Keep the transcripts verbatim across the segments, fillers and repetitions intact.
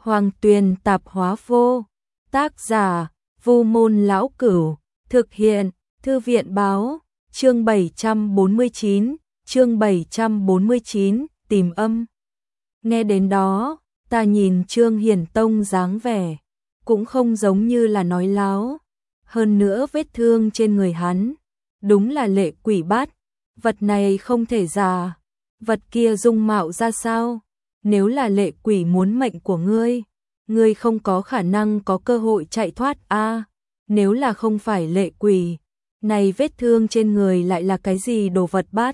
Hoàng Tuyền Tạp Hóa Vô. Tác giả Vu Môn Lão Cửu. Thực hiện Thư viện Báo. Chương bảy trăm bốn mươi chín. Chương bảy trăm bốn mươi chín. Tìm âm. Nghe đến đó, ta nhìn Trương Hiển Tông dáng vẻ, cũng không giống như là nói láo. Hơn nữa vết thương trên người hắn, đúng là lệ quỷ bát. Vật này không thể giả. Vật kia dung mạo ra sao? Nếu là lệ quỷ muốn mệnh của ngươi, ngươi không có khả năng có cơ hội chạy thoát a. À, nếu là không phải lệ quỷ, này vết thương trên người lại là cái gì đồ vật bát?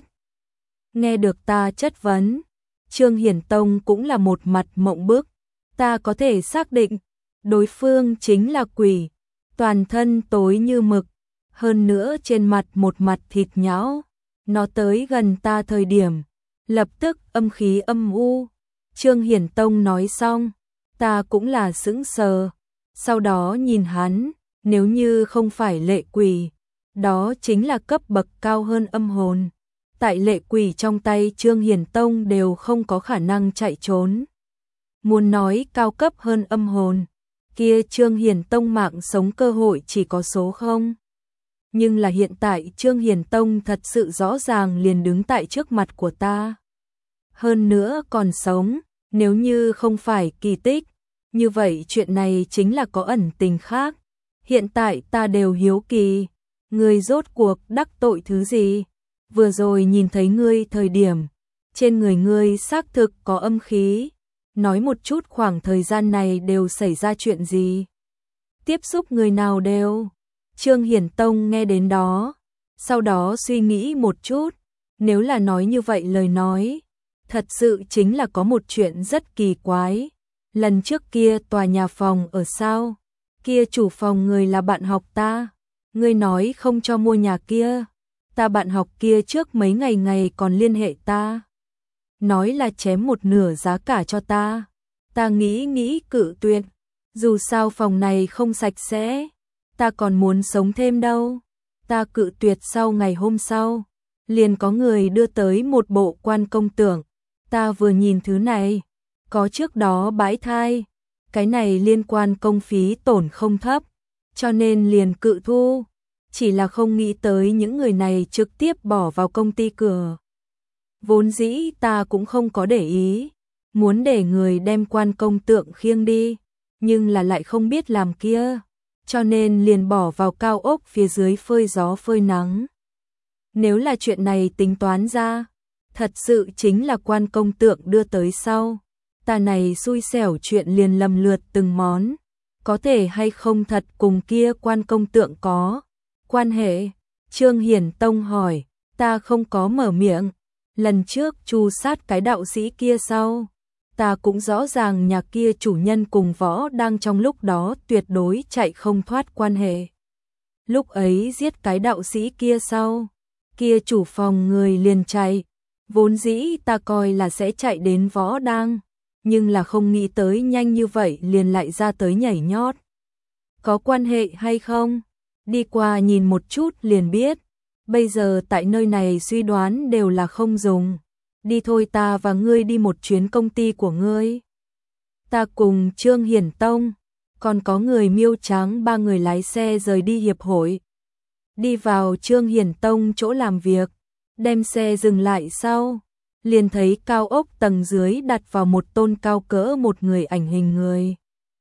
Nghe được ta chất vấn, Trương Hiển Tông cũng là một mặt mộng bức. Ta có thể xác định, đối phương chính là quỷ, toàn thân tối như mực, hơn nữa trên mặt một mặt thịt nhão. Nó tới gần ta thời điểm, lập tức âm khí âm u. Trương Hiển Tông nói xong, ta cũng là sững sờ. Sau đó nhìn hắn, nếu như không phải lệ quỷ, đó chính là cấp bậc cao hơn âm hồn. Tại lệ quỷ trong tay Trương Hiển Tông đều không có khả năng chạy trốn. Muốn nói cao cấp hơn âm hồn, kia Trương Hiển Tông mạng sống cơ hội chỉ có số không. Nhưng là hiện tại Trương Hiển Tông thật sự rõ ràng liền đứng tại trước mặt của ta. Hơn nữa còn sống, nếu như không phải kỳ tích, như vậy chuyện này chính là có ẩn tình khác. Hiện tại ta đều hiếu kỳ, ngươi rốt cuộc đắc tội thứ gì? Vừa rồi nhìn thấy ngươi thời điểm, trên người ngươi xác thực có âm khí. Nói một chút khoảng thời gian này đều xảy ra chuyện gì? Tiếp xúc người nào đều? Trương Hiển Tông nghe đến đó, sau đó suy nghĩ một chút, nếu là nói như vậy lời nói, thật sự chính là có một chuyện rất kỳ quái. Lần trước kia tòa nhà phòng ở sao? Kia chủ phòng người là bạn học ta, ngươi nói không cho mua nhà kia. Ta bạn học kia trước mấy ngày ngày còn liên hệ ta, nói là chém một nửa giá cả cho ta. Ta nghĩ nghĩ cự tuyệt, dù sao phòng này không sạch sẽ, ta còn muốn sống thêm đâu. Ta cự tuyệt. Sau ngày hôm sau, liền có người đưa tới một bộ quan công tượng. Ta vừa nhìn thứ này, có trước đó bãi thai, cái này liên quan công phí tổn không thấp, cho nên liền cự thu. Chỉ là không nghĩ tới những người này trực tiếp bỏ vào công ty cửa. Vốn dĩ ta cũng không có để ý, muốn để người đem quan công tượng khiêng đi, nhưng là lại không biết làm kia, cho nên liền bỏ vào cao ốc phía dưới phơi gió phơi nắng. Nếu là chuyện này tính toán ra, thật sự chính là quan công tượng đưa tới sau. Ta này xui xẻo chuyện liền lầm lượt từng món, có thể hay không thật cùng kia quan công tượng có quan hệ? Trương Hiển Tông hỏi, ta không có mở miệng. Lần trước chu sát cái đạo sĩ kia sau, ta cũng rõ ràng nhà kia chủ nhân cùng võ đang trong lúc đó tuyệt đối chạy không thoát quan hệ. Lúc ấy giết cái đạo sĩ kia sau, kia chủ phòng người liền chạy. Vốn dĩ ta coi là sẽ chạy đến võ đang, nhưng là không nghĩ tới nhanh như vậy liền lại ra tới nhảy nhót. Có quan hệ hay không? Đi qua nhìn một chút liền biết. Bây giờ tại nơi này suy đoán đều là không dùng. Đi thôi, ta và ngươi đi một chuyến công ty của ngươi. Ta cùng Trương Hiển Tông, còn có người Miêu Trắng ba người lái xe rời đi hiệp hội. Đi vào Trương Hiển Tông chỗ làm việc, đem xe dừng lại sau, liền thấy cao ốc tầng dưới đặt vào một tôn cao cỡ một người ảnh hình người.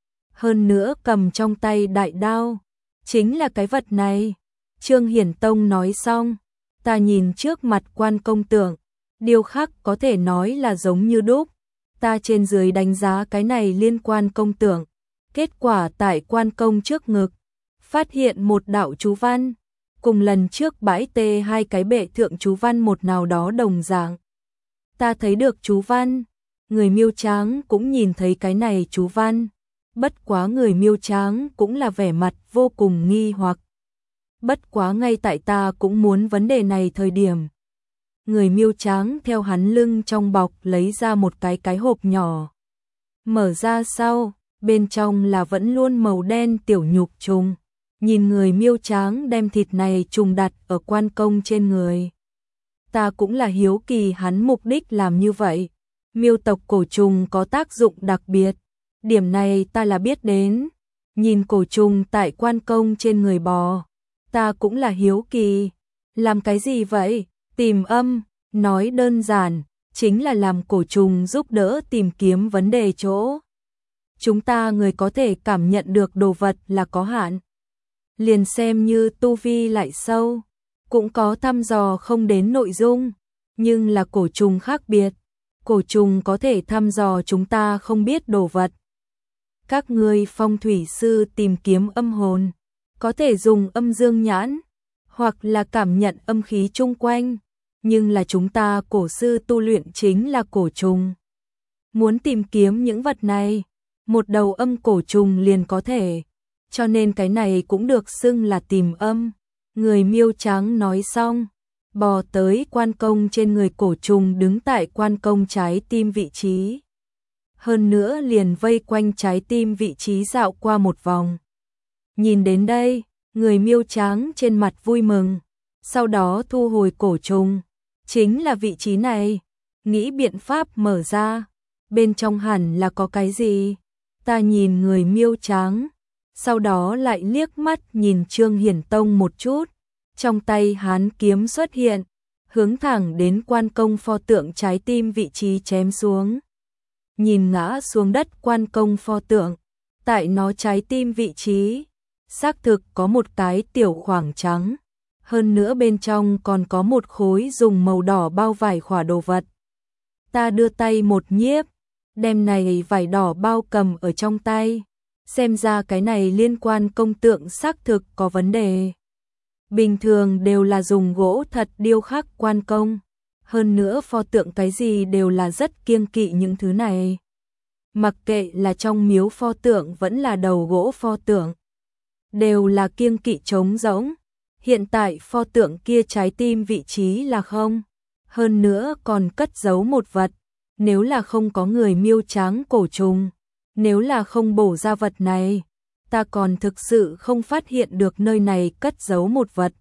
Hơn nữa cầm trong tay đại đao. Chính là cái vật này. Trương Hiển Tông nói xong, ta nhìn trước mặt quan công tượng, điêu khắc có thể nói là giống như đúc. Ta trên dưới đánh giá cái này liên quan công tượng, kết quả tại quan công trước ngực, phát hiện một đạo chú văn, cùng lần trước bãi tê hai cái bệ thượng chú văn một nào đó đồng dạng. Ta thấy được chú văn, người Miêu Tráng cũng nhìn thấy cái này chú văn. Bất quá người Miêu Tráng cũng là vẻ mặt vô cùng nghi hoặc. Bất quá ngay tại ta cũng muốn vấn đề này thời điểm, người Miêu Tráng theo hắn lưng trong bọc lấy ra một cái cái hộp nhỏ. Mở ra sau, bên trong là vẫn luôn màu đen tiểu nhục trùng. Nhìn người Miêu Tráng đem thịt này trùng đặt ở quan công trên người, ta cũng là hiếu kỳ hắn mục đích làm như vậy. Miêu tộc cổ trùng có tác dụng đặc biệt, điểm này ta là biết đến. Nhìn cổ trùng tại quan công trên người bò, ta cũng là hiếu kỳ. Làm cái gì vậy? Tìm âm, nói đơn giản, chính là làm cổ trùng giúp đỡ tìm kiếm vấn đề chỗ. Chúng ta người có thể cảm nhận được đồ vật là có hạn. Liền xem như tu vi lại sâu, cũng có thăm dò không đến nội dung, nhưng là cổ trùng khác biệt. Cổ trùng có thể thăm dò chúng ta không biết đồ vật. Các ngươi phong thủy sư tìm kiếm âm hồn, có thể dùng âm dương nhãn, hoặc là cảm nhận âm khí chung quanh, nhưng là chúng ta cổ sư tu luyện chính là cổ trùng. Muốn tìm kiếm những vật này, một đầu âm cổ trùng liền có thể, cho nên cái này cũng được xưng là tìm âm. Người miêu trắng nói xong, bò tới quan công trên người cổ trùng đứng tại quan công trái tim vị trí. Hơn nữa liền vây quanh trái tim vị trí dạo qua một vòng. Nhìn đến đây, người miêu trắng trên mặt vui mừng, sau đó thu hồi cổ trùng. Chính là vị trí này, nghĩ biện pháp mở ra, bên trong hẳn là có cái gì. Ta nhìn người miêu trắng, sau đó lại liếc mắt nhìn Trương Hiển Tông một chút, trong tay hán kiếm xuất hiện, hướng thẳng đến quan công pho tượng trái tim vị trí chém xuống. Nhìn ngã xuống đất quan công pho tượng, tại nó trái tim vị trí, xác thực có một cái tiểu khoảng trắng, hơn nữa bên trong còn có một khối dùng màu đỏ bao vải khỏa đồ vật. Ta đưa tay một nhiếp, đem này vải đỏ bao cầm ở trong tay, xem ra cái này liên quan công tượng xác thực có vấn đề. Bình thường đều là dùng gỗ thật điêu khắc quan công, hơn nữa pho tượng cái gì đều là rất kiêng kỵ những thứ này. Mặc kệ là trong miếu pho tượng vẫn là đầu gỗ pho tượng, đều là kiêng kỵ trống rỗng. Hiện tại pho tượng kia trái tim vị trí là không, hơn nữa còn cất giấu một vật. Nếu là không có người miêu trắng cổ trùng, nếu là không bổ ra vật này, ta còn thực sự không phát hiện được nơi này cất giấu một vật.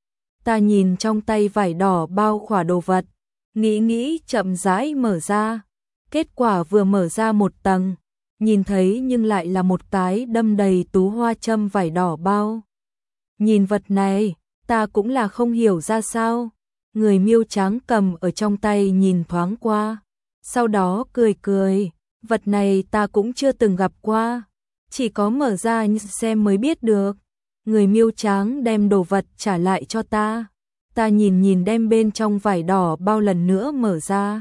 Ta nhìn trong tay vải đỏ bao khỏa đồ vật, nghĩ nghĩ chậm rãi mở ra. Kết quả vừa mở ra một tầng, nhìn thấy nhưng lại là một cái đâm đầy tú hoa châm vải đỏ bao. Nhìn vật này, ta cũng là không hiểu ra sao. Người miêu trắng cầm ở trong tay nhìn thoáng qua, sau đó cười cười, vật này ta cũng chưa từng gặp qua, chỉ có mở ra xem mới biết được. Người miêu trắng đem đồ vật trả lại cho ta, ta nhìn nhìn đem bên trong vải đỏ bao lần nữa mở ra.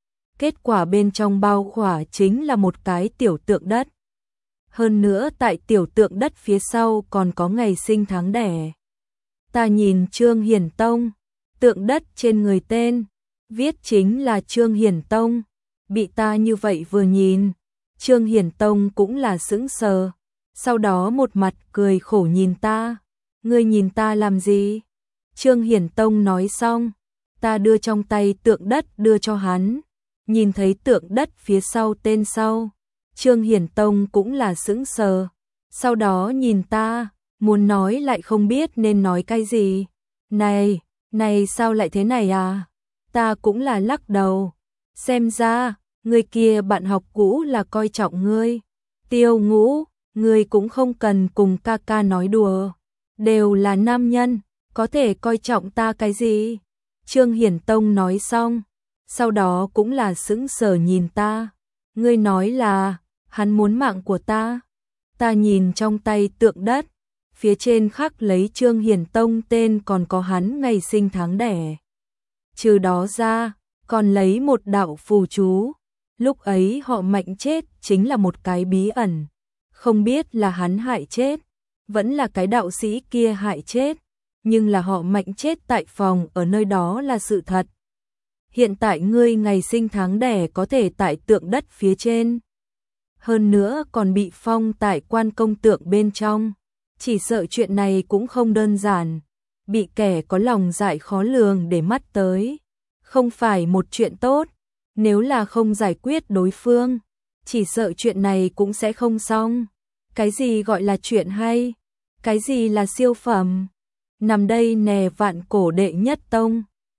Kết quả bên trong bao khỏa chính là một cái tiểu tượng đất. Hơn nữa tại tiểu tượng đất phía sau còn có ngày sinh tháng đẻ. Ta nhìn Trương Hiển Tông, tượng đất trên người tên, viết chính là Trương Hiển Tông. Bị ta như vậy vừa nhìn, Trương Hiển Tông cũng là sững sờ, sau đó một mặt cười khổ nhìn ta. Ngươi nhìn ta làm gì? Trương Hiển Tông nói xong, ta đưa trong tay tượng đất đưa cho hắn, nhìn thấy tượng đất phía sau tên sau. Trương Hiển Tông cũng là sững sờ, sau đó nhìn ta, muốn nói lại không biết nên nói cái gì. Này, này sao lại thế này à? Ta cũng là lắc đầu, xem ra người kia bạn học cũ là coi trọng ngươi. Tiêu Ngũ, ngươi cũng không cần cùng ca ca nói đùa, đều là nam nhân, có thể coi trọng ta cái gì? Trương Hiển Tông nói xong, sau đó cũng là sững sờ nhìn ta. Ngươi nói là hắn muốn mạng của ta? Ta nhìn trong tay tượng đất, phía trên khắc lấy Trương Hiển Tông tên còn có hắn ngày sinh tháng đẻ. Trừ đó ra, còn lấy một đạo phù chú. Lúc ấy họ Mạnh chết chính là một cái bí ẩn, không biết là hắn hại chết, vẫn là cái đạo sĩ kia hại chết, nhưng là họ Mạnh chết tại phòng ở nơi đó là sự thật. Hiện tại ngươi ngày sinh tháng đẻ có thể tại tượng đất phía trên, hơn nữa còn bị phong tại quan công tượng bên trong, chỉ sợ chuyện này cũng không đơn giản, bị kẻ có lòng dạ khó lường để mắt tới, không phải một chuyện tốt. Nếu là không giải quyết đối phương, chỉ sợ chuyện này cũng sẽ không xong. Cái gì gọi là chuyện hay? Cái gì là siêu phẩm? Nằm đây nè vạn cổ đệ nhất tông,